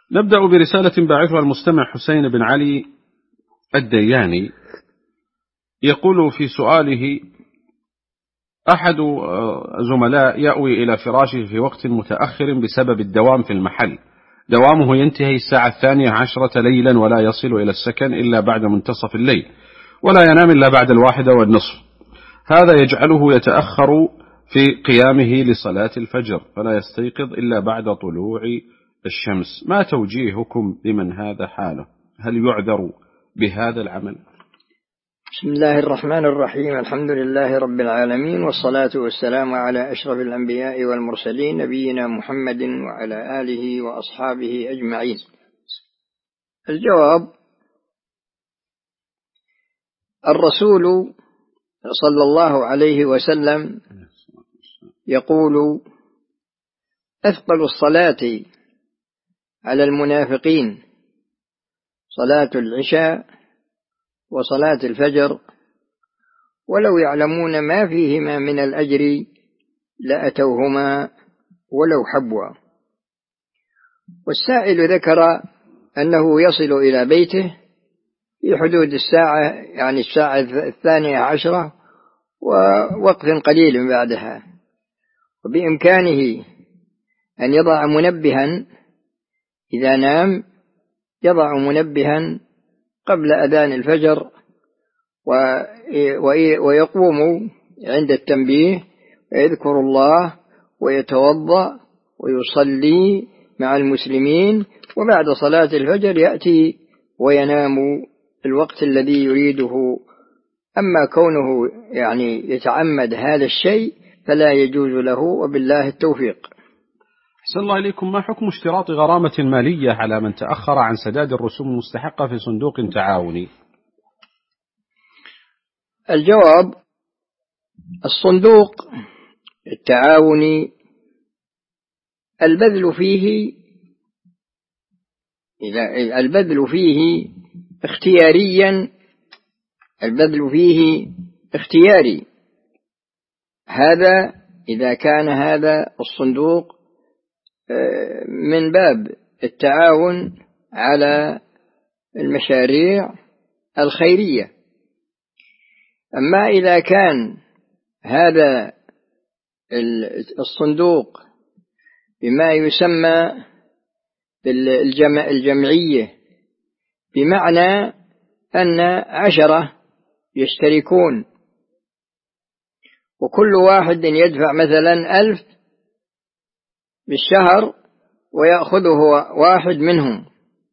نبدأ برسالة باعثها المستمع حسين بن علي الدياني، يقول في سؤاله: أحد زملاء يأوي إلى فراشه في وقت متأخر بسبب الدوام في المحل، دوامه ينتهي الساعة 12 ليلا ولا يصل إلى السكن إلا بعد منتصف الليل، ولا ينام إلا بعد 1:30. هذا يجعله يتأخر في قيامه لصلاة الفجر، فلا يستيقظ إلا بعد طلوع الشمس. ما توجيهكم لمن هذا حاله؟ هل يعذر بهذا العمل؟ بسم الله الرحمن الرحيم. الحمد لله رب العالمين، والصلاة والسلام على أشرف الأنبياء والمرسلين، نبينا محمد وعلى آله وأصحابه أجمعين. الجواب: الرسول صلى الله عليه وسلم يقول: أثقل الصلاة على المنافقين صلاة العشاء وصلاة الفجر، ولو يعلمون ما فيهما من الأجر لأتوهما ولو حبوا. والسائل ذكر أنه يصل إلى بيته في حدود الساعة، يعني الساعة 12 ووقت قليل بعدها، وبإمكانه أن يضع منبها إذا نام، يضع منبها قبل أذان الفجر ويقوم عند التنبيه ويذكر الله ويتوضأ ويصلي مع المسلمين، وبعد صلاة الفجر يأتي وينام الوقت الذي يريده. أما كونه يعني يتعمد هذا الشيء فلا يجوز له، وبالله التوفيق. أحسن الله إليكم. ما حكم اشتراط غرامة مالية على من تأخر عن سداد الرسوم المستحقة في صندوق تعاوني؟ الجواب: الصندوق التعاوني البذل فيه اختياريا، البذل فيه اختياري. هذا إذا كان هذا الصندوق من باب التعاون على المشاريع الخيرية. أما إذا كان هذا الصندوق بما يسمى الجمعية، بمعنى أن 10 يشتركون وكل واحد يدفع مثلا 1000 بالشهر ويأخذه واحد منهم،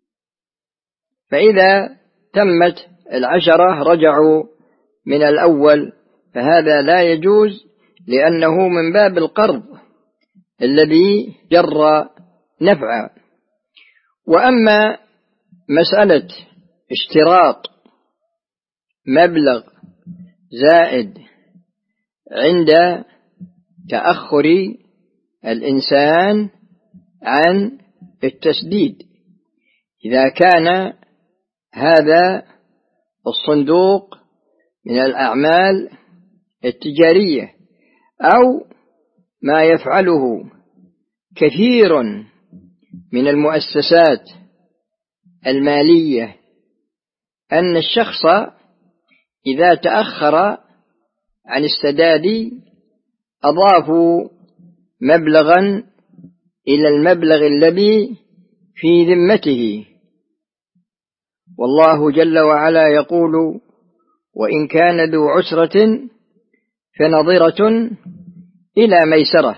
فإذا تمت 10 رجعوا من الأول، فهذا لا يجوز، لأنه من باب القرض الذي جر نفعا. وأما مسألة اشتراط مبلغ زائد عند تأخر الإنسان عن التسديد، إذا كان هذا الصندوق من الأعمال التجارية أو ما يفعله كثير من المؤسسات المالية، أن الشخص إذا تأخر عن السداد أضافوا مبلغا إلى المبلغ الذي في ذمته، والله جل وعلا يقول: وإن كان ذو عسرة فنظرة إلى ميسرة.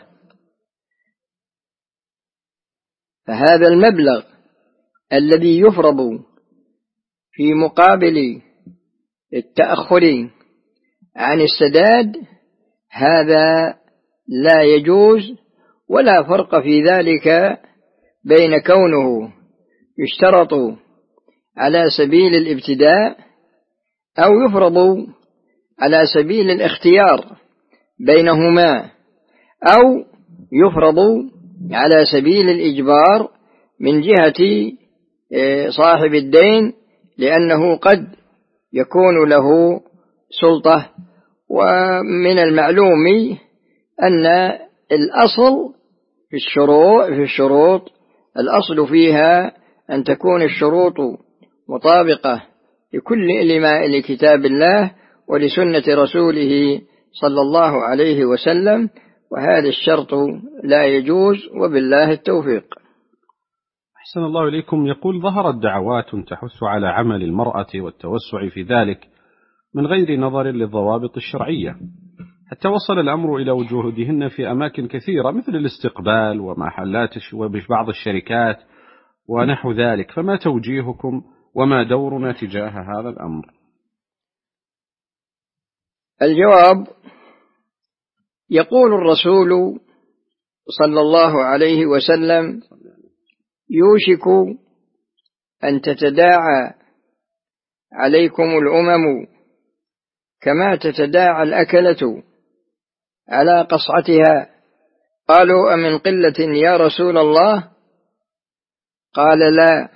فهذا المبلغ الذي يفرض في مقابل التأخر عن السداد هذا لا يجوز، ولا فرق في ذلك بين كونه يشترط على سبيل الابتداء أو يفرض على سبيل الاختيار بينهما، أو يفرض على سبيل الإجبار من جهة صاحب الدين، لأنه قد يكون له سلطة. ومن المعلوم أن الأصل في الشروط الأصل فيها أن تكون الشروط مطابقة لكتاب الله ولسنة رسوله صلى الله عليه وسلم، وهذا الشرط لا يجوز، وبالله التوفيق. أحسن الله إليكم. يقول: ظهرت دعوات تحث على عمل المرأة والتوسع في ذلك من غير نظر للضوابط الشرعية، حتى وصل الأمر إلى وجودهن في أماكن كثيرة مثل الاستقبال ومحلات وبعض الشركات ونحو ذلك، فما توجيهكم وما دورنا تجاه هذا الأمر؟ الجواب: يقول الرسول صلى الله عليه وسلم: يوشك أن تتداعى عليكم الأمم كما تتداعى الأكلة على قصعتها. قالوا: أمن قلة يا رسول الله؟ قال: لا،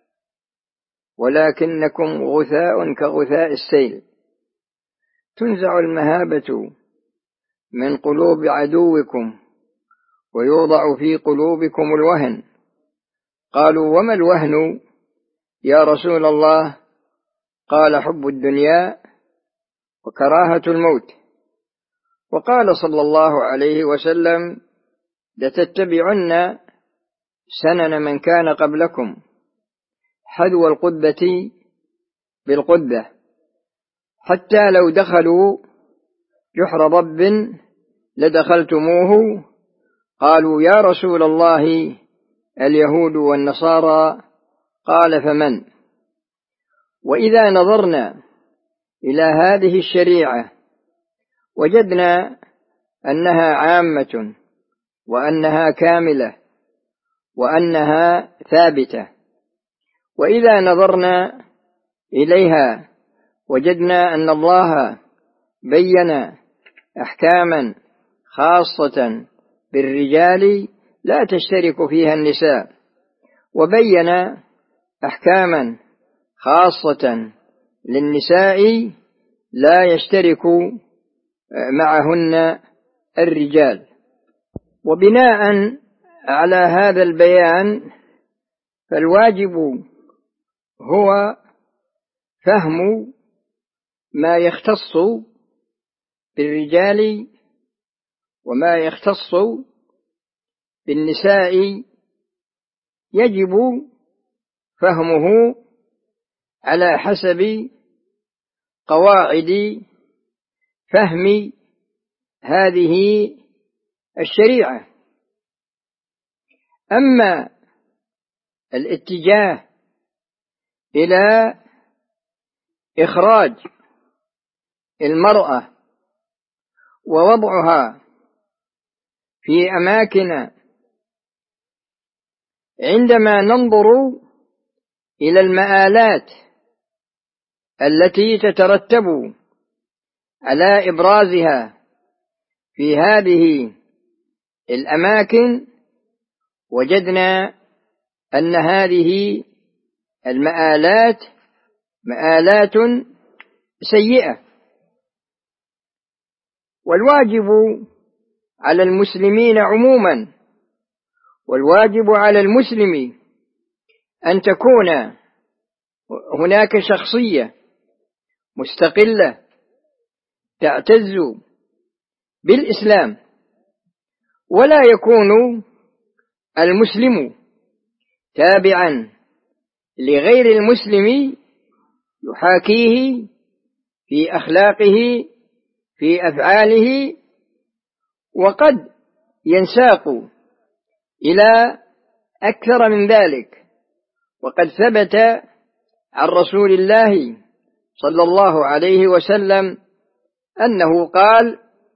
ولكنكم غثاء كغثاء السيل، تنزع المهابة من قلوب عدوكم ويوضع في قلوبكم الوهن. قالوا: وما الوهن يا رسول الله؟ قال: حب الدنيا وكراهة الموت. وقال صلى الله عليه وسلم: لتتبعن سنن من كان قبلكم حذو القدة بالقدة، حتى لو دخلوا جحر ضب لدخلتموه. قالوا: يا رسول الله اليهود والنصارى. قال: فمن؟ وإذا نظرنا إلى هذه الشريعة وجدنا أنها عامة وأنها كاملة وأنها ثابتة، وإذا نظرنا إليها وجدنا أن الله بين أحكاما خاصة بالرجال لا تشترك فيها النساء، وبين أحكاما خاصة للنساء لا يشترك معهن الرجال. وبناء على هذا البيان فالواجب هو فهم ما يختص بالرجال وما يختص بالنساء، يجب فهمه على حسب قواعد فهم هذه الشريعة. أما الاتجاه إلى إخراج المرأة ووضعها في أماكن، عندما ننظر إلى المآلات التي تترتب على إبرازها في هذه الأماكن، وجدنا أن هذه المآلات مآلات سيئة. والواجب على المسلمين عموما، والواجب على المسلم أن تكون هناك شخصية مستقلة تعتز بالإسلام، ولا يكون المسلم تابعا لغير المسلم يحاكيه في أخلاقه في أفعاله، وقد ينساق إلى أكثر من ذلك. وقد ثبت عن رسول الله صلى الله عليه وسلم أنه قال: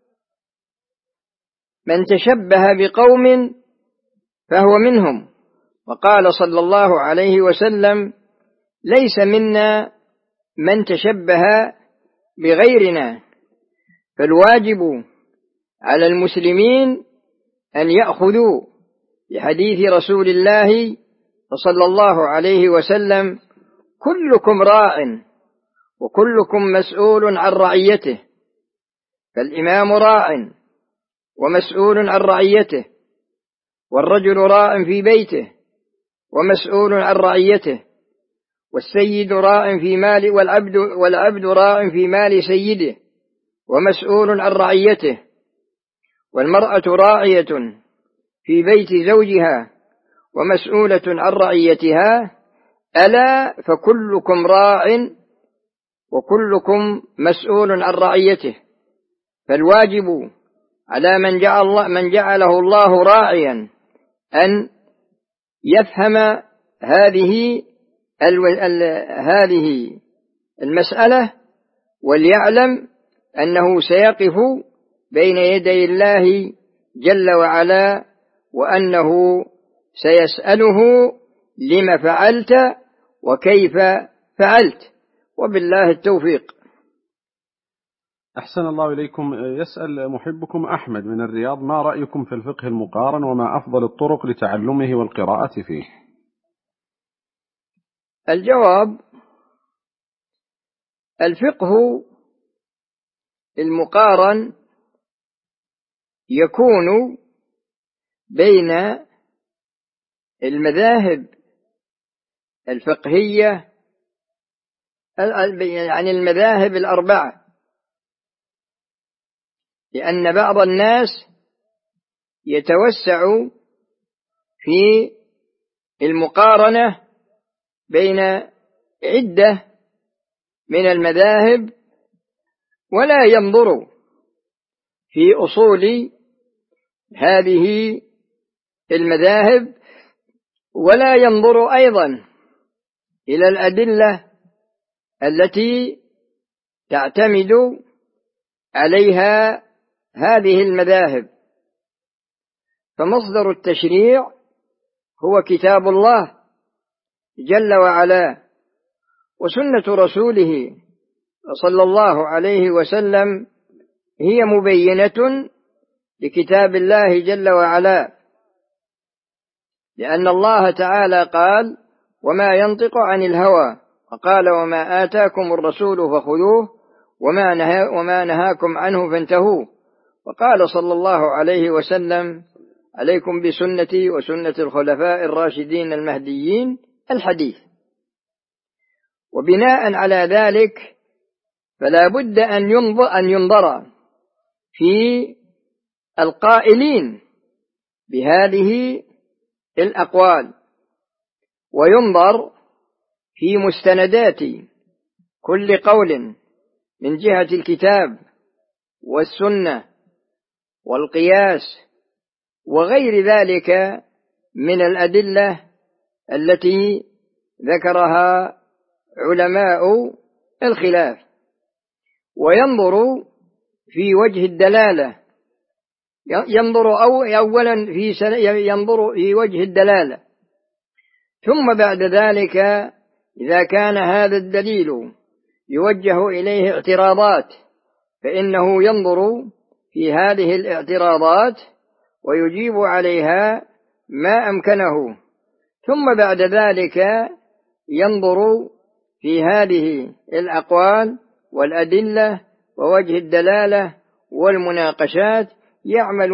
من تشبه بقوم فهو منهم. وقال صلى الله عليه وسلم: ليس منا من تشبه بغيرنا. فالواجب على المسلمين أن يأخذوا بحديث رسول الله صلى الله عليه وسلم: كلكم راع وكلكم مسؤول عن رعيته. فالإمام راع ومسؤول عن رعيته، والرجل راع في بيته ومسؤول عن رعيته، والسيد راع في مال والعبد راع في مال سيده ومسؤول عن رعيته، والمرأة راعية في بيت زوجها ومسؤولة عن رعيتها، ألا فكلكم راع وكلكم مسؤول عن رعيته. فالواجب على من جعله الله راعيا أن يفهم هذه المسألة، وليعلم أنه سيقف بين يدي الله جل وعلا، وأنه سيسأله لما فعلت وكيف فعلت، وبالله التوفيق. أحسن الله إليكم. يسأل محبكم أحمد من الرياض: ما رأيكم في الفقه المقارن، وما أفضل الطرق لتعلمه والقراءة فيه؟ الجواب: الفقه المقارن يكون بين المذاهب الفقهية، يعني المذاهب الأربعة، لأن بعض الناس يتوسع في المقارنة بين عدة من المذاهب، ولا ينظر في أصول هذه المذاهب، ولا ينظر أيضا إلى الأدلة التي تعتمد عليها هذه المذاهب. فمصدر التشريع هو كتاب الله جل وعلا، وسنة رسوله صلى الله عليه وسلم هي مبينة لكتاب الله جل وعلا، لأن الله تعالى قال: وما ينطق عن الهوى، وقال: وما آتاكم الرسول فخذوه وما نهاكم عنه فانتهوا. وقال صلى الله عليه وسلم: عليكم بسنتي وسنة الخلفاء الراشدين المهديين، الحديث. وبناء على ذلك فلا بد أن ينظر في القائلين بهذه الأقوال، وينظر في مستندات كل قول من جهة الكتاب والسنة والقياس وغير ذلك من الأدلة التي ذكرها علماء الخلاف، وينظر في وجه الدلالة، ينظر في وجه الدلالة، ثم بعد ذلك إذا كان هذا الدليل يوجه إليه اعتراضات فإنه ينظر في هذه الاعتراضات ويجيب عليها ما أمكنه، ثم بعد ذلك ينظر في هذه الأقوال والأدلة ووجه الدلالة والمناقشات، يعمل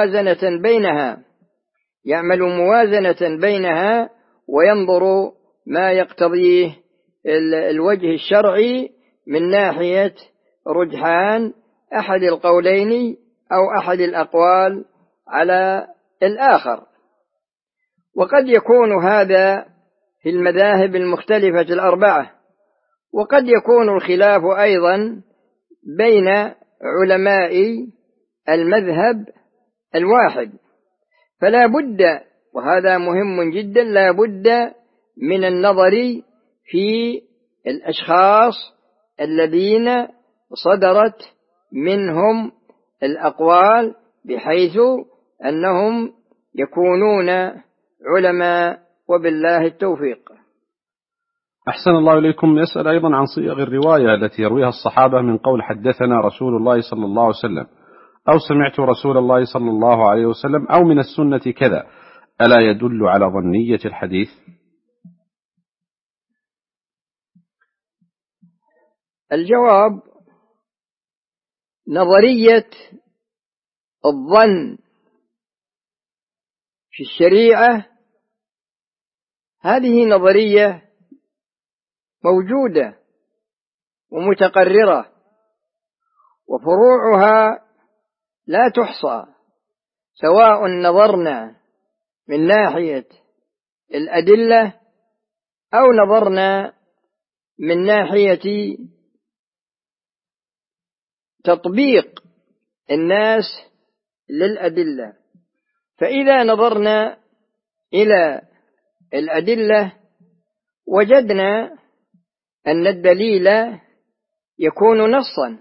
موازنة بينها وينظر ما يقتضيه الوجه الشرعي من ناحية رجحان أحد القولين أو أحد الأقوال على الآخر. وقد يكون هذا في المذاهب المختلفة الأربعة، وقد يكون الخلاف أيضا بين علماء المذهب الواحد. فلا بد، وهذا مهم جدا، لا بد من النظر في الأشخاص الذين صدرت منهم الأقوال، بحيث أنهم يكونون علماء، وبالله التوفيق. أحسن الله إليكم. يسأل أيضا عن صيغ الرواية التي يرويها الصحابة من قول حدثنا رسول الله صلى الله عليه وسلم، أو سمعت رسول الله صلى الله عليه وسلم، أو من السنة كذا، ألا يدل على ظنية الحديث؟ الجواب: نظرية الظن في الشريعة هذه نظرية موجودة ومتقررة، وفروعها لا تحصى، سواء نظرنا من ناحية الأدلة أو نظرنا من ناحية تطبيق الناس للأدلة. فإذا نظرنا إلى الأدلة وجدنا أن الدليل يكون نصا،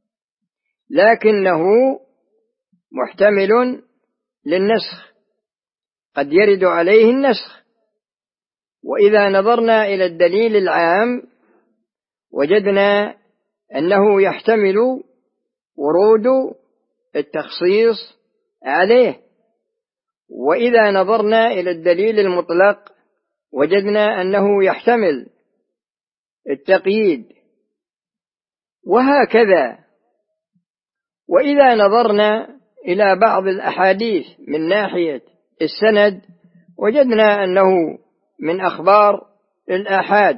لكنه محتمل للنسخ، قد يرد عليه النسخ. وإذا نظرنا إلى الدليل العام وجدنا أنه يحتمل ورود التخصيص عليه. وإذا نظرنا إلى الدليل المطلق وجدنا أنه يحتمل التقييد، وهكذا. وإذا نظرنا إلى بعض الأحاديث من ناحية السند وجدنا أنه من أخبار الآحاد،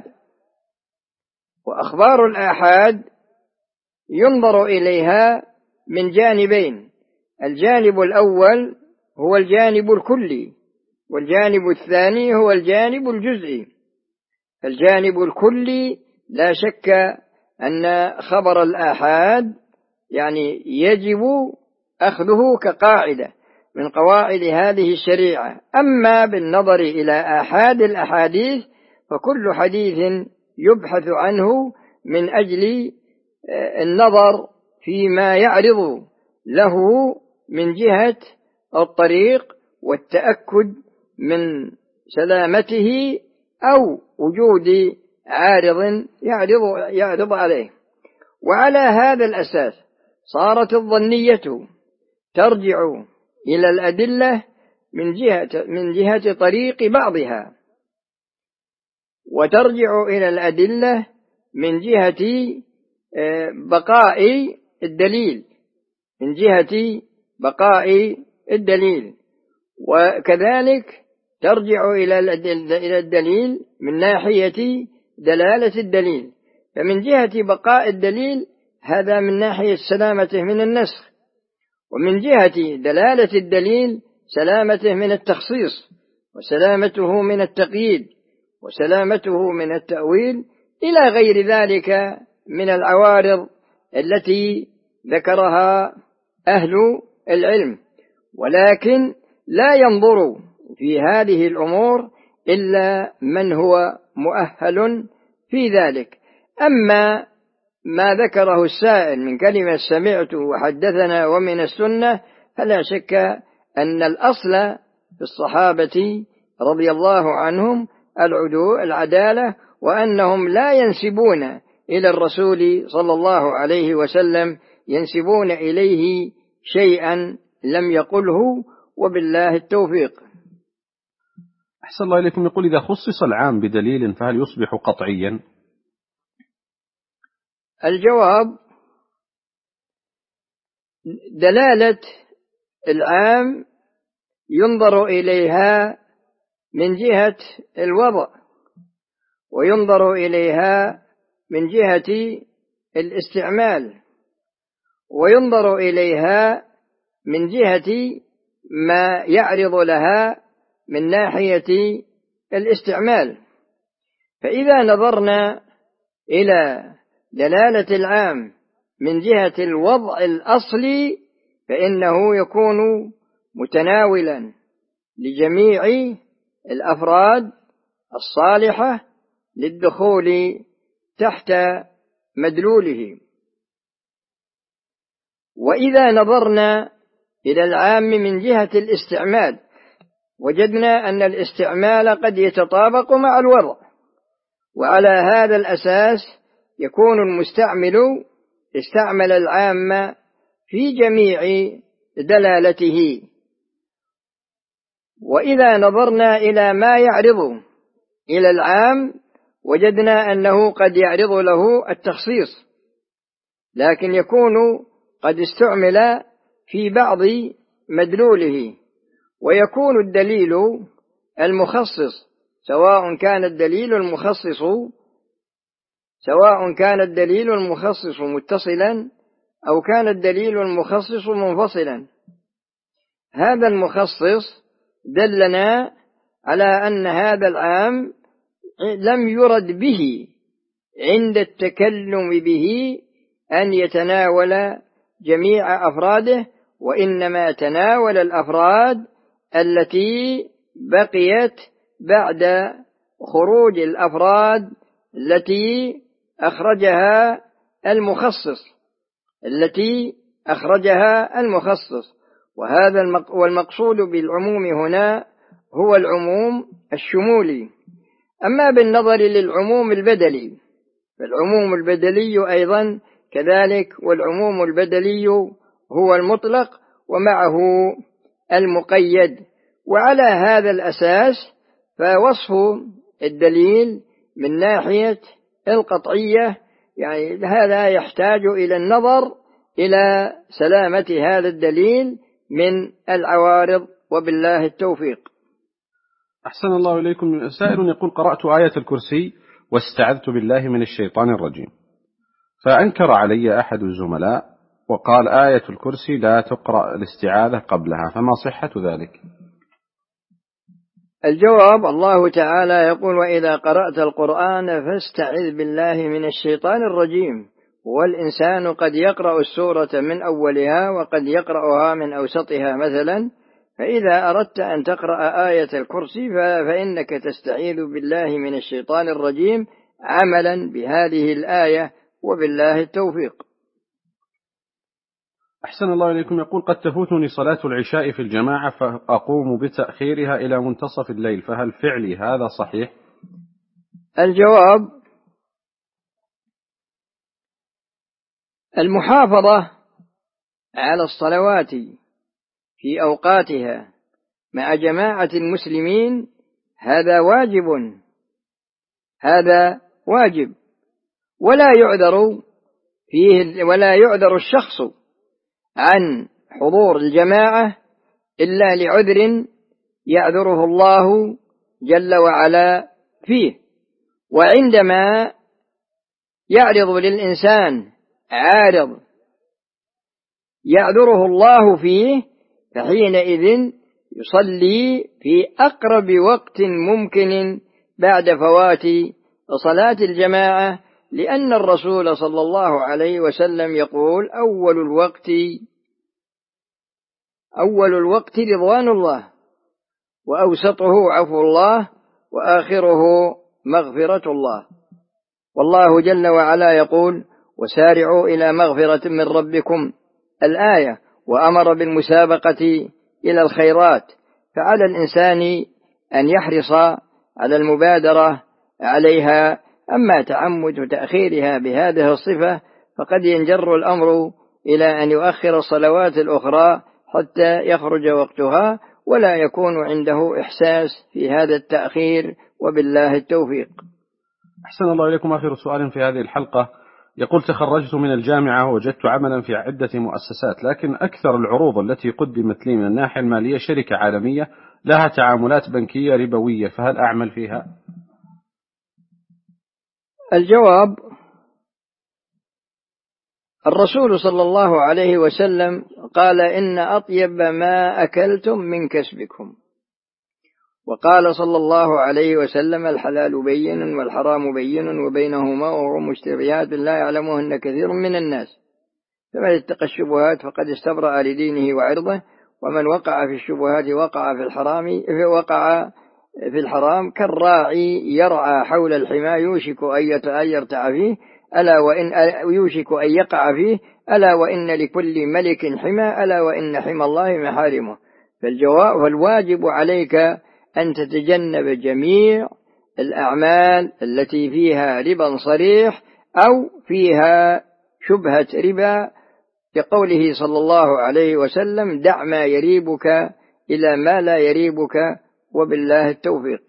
وأخبار الآحاد ينظر إليها من جانبين: الجانب الأول هو الجانب الكلي، والجانب الثاني هو الجانب الجزئي. الجانب الكلي لا شك أن خبر الآحاد يعني يجب أخذه كقاعدة من قواعد هذه الشريعة. أما بالنظر إلى آحاد الأحاديث فكل حديث يبحث عنه من أجل النظر فيما يعرض له من جهة الطريق والتأكد من سلامته أو وجود عارض يعرض عليه. وعلى هذا الأساس صارت الظنية ترجع إلى الأدلة من جهة طريق بعضها، وترجع إلى الأدلة من جهة بقاء الدليل، من جهة بقاء الدليل. وكذلك ترجع إلى الدليل من ناحية دلالة الدليل. فمن جهة بقاء الدليل هذا من ناحية سلامته من النسخ، ومن جهة دلالة الدليل سلامته من التخصيص، وسلامته من التقييد، وسلامته من التأويل، إلى غير ذلك من العوارض التي ذكرها أهل العلم. ولكن لا ينظر في هذه الأمور إلا من هو مؤهل في ذلك. أما ما ذكره السائل من كلمة سمعت وحدثنا ومن السنة، فلا شك أن الأصل في الصحابة رضي الله عنهم العدالة، وأنهم لا ينسبون إلى الرسول صلى الله عليه وسلم، ينسبون إليه شيئا لم يقله، وبالله التوفيق. أحسن الله إليكم. يقول: إذا خصص العام بدليل فهل يصبح قطعيا؟ الجواب: دلالة العام ينظر إليها من جهة الوضع، وينظر إليها من جهة الاستعمال، وينظر إليها من جهة ما يعرض لها من ناحية الاستعمال. فإذا نظرنا إلى دلالة العام من جهة الوضع الأصلي فإنه يكون متناولا لجميع الأفراد الصالحة للدخول تحت مدلوله. وإذا نظرنا إلى العام من جهة الاستعمال وجدنا أن الاستعمال قد يتطابق مع الوضع، وعلى هذا الأساس يكون المستعمل استعمل العام في جميع دلالته. وإذا نظرنا إلى ما يعرض إلى العام وجدنا أنه قد يعرض له التخصيص، لكن يكون قد استعمل في بعض مدلوله، ويكون الدليل المخصص سواء كان الدليل المخصص متصلا أو كان الدليل المخصص منفصلا. هذا المخصص دلنا على أن هذا العام لم يرد به عند التكلم به أن يتناول جميع أفراده، وإنما تناول الأفراد التي بقيت بعد خروج الأفراد التي أخرجها المخصص. وهذا والمقصود بالعموم هنا هو العموم الشمولي. أما بالنظر للعموم البدلي فالعموم البدلي أيضا كذلك، والعموم البدلي هو المطلق ومعه المقيد. وعلى هذا الأساس فوصف الدليل من ناحية القطعية يعني هذا يحتاج إلى النظر إلى سلامة هذا الدليل من العوارض، وبالله التوفيق. أحسن الله إليكم. سائل يقول: قرأت آية الكرسي واستعذت بالله من الشيطان الرجيم، فأنكر علي أحد الزملاء وقال: آية الكرسي لا تقرأ الاستعاذة قبلها، فما صحة ذلك؟ الجواب: الله تعالى يقول: وإذا قرأت القرآن فاستعذ بالله من الشيطان الرجيم. والإنسان قد يقرأ السورة من أولها وقد يقرأها من أوسطها مثلا، فإذا أردت أن تقرأ آية الكرسي فإنك تستعيذ بالله من الشيطان الرجيم عملا بهذه الآية، وبالله التوفيق. أحسن الله إليكم. يقول: قد تفوتني صلاة العشاء في الجماعة فأقوم بتأخيرها إلى منتصف الليل، فهل فعلي هذا صحيح؟ الجواب: المحافظة على الصلوات في أوقاتها مع جماعة المسلمين هذا واجب، ولا يعذر الشخص عن حضور الجماعة إلا لعذر يعذره الله جل وعلا فيه. وعندما يعرض للإنسان عارض يعذره الله فيه فحينئذ يصلي في أقرب وقت ممكن بعد فوات صلاة الجماعة، لأن الرسول صلى الله عليه وسلم يقول: أول الوقت رضوان الله، وأوسطه عفو الله، وآخره مغفرة الله. والله جل وعلا يقول: وسارعوا إلى مغفرة من ربكم الآية، وأمر بالمسابقة إلى الخيرات. فعلى الإنسان أن يحرص على المبادرة عليها. أما تعمد تأخيرها بهذه الصفة فقد ينجر الأمر إلى أن يؤخر الصلوات الأخرى حتى يخرج وقتها، ولا يكون عنده إحساس في هذا التأخير، وبالله التوفيق. أحسن الله إليكم. آخر سؤال في هذه الحلقة يقول: تخرجت من الجامعة ووجدت عملا في عدة مؤسسات، لكن أكثر العروض التي قدمت لي من الناحية المالية شركة عالمية لها تعاملات بنكية ربوية، فهل أعمل فيها؟ الجواب: الرسول صلى الله عليه وسلم قال: إن أطيب ما أكلتم من كسبكم. وقال صلى الله عليه وسلم: الحلال بين والحرام بين وبينهما أمور مشتبهات لا يعلمهن كثير من الناس، فمن اتقى الشبهات فقد استبرأ لدينه وعرضه، ومن وقع في الشبهات وقع في الحرام كالراعي يرعى حول الحمى يوشك أن يرتع فيه يوشك أن يقع فيه، ألا وإن لكل ملك حمى، ألا وإن حمى الله محارمه. فالواجب عليك أن تتجنب جميع الأعمال التي فيها ربا صريح أو فيها شبهة ربا، لقوله صلى الله عليه وسلم: دع ما يريبك إلى ما لا يريبك، وبالله التوفيق.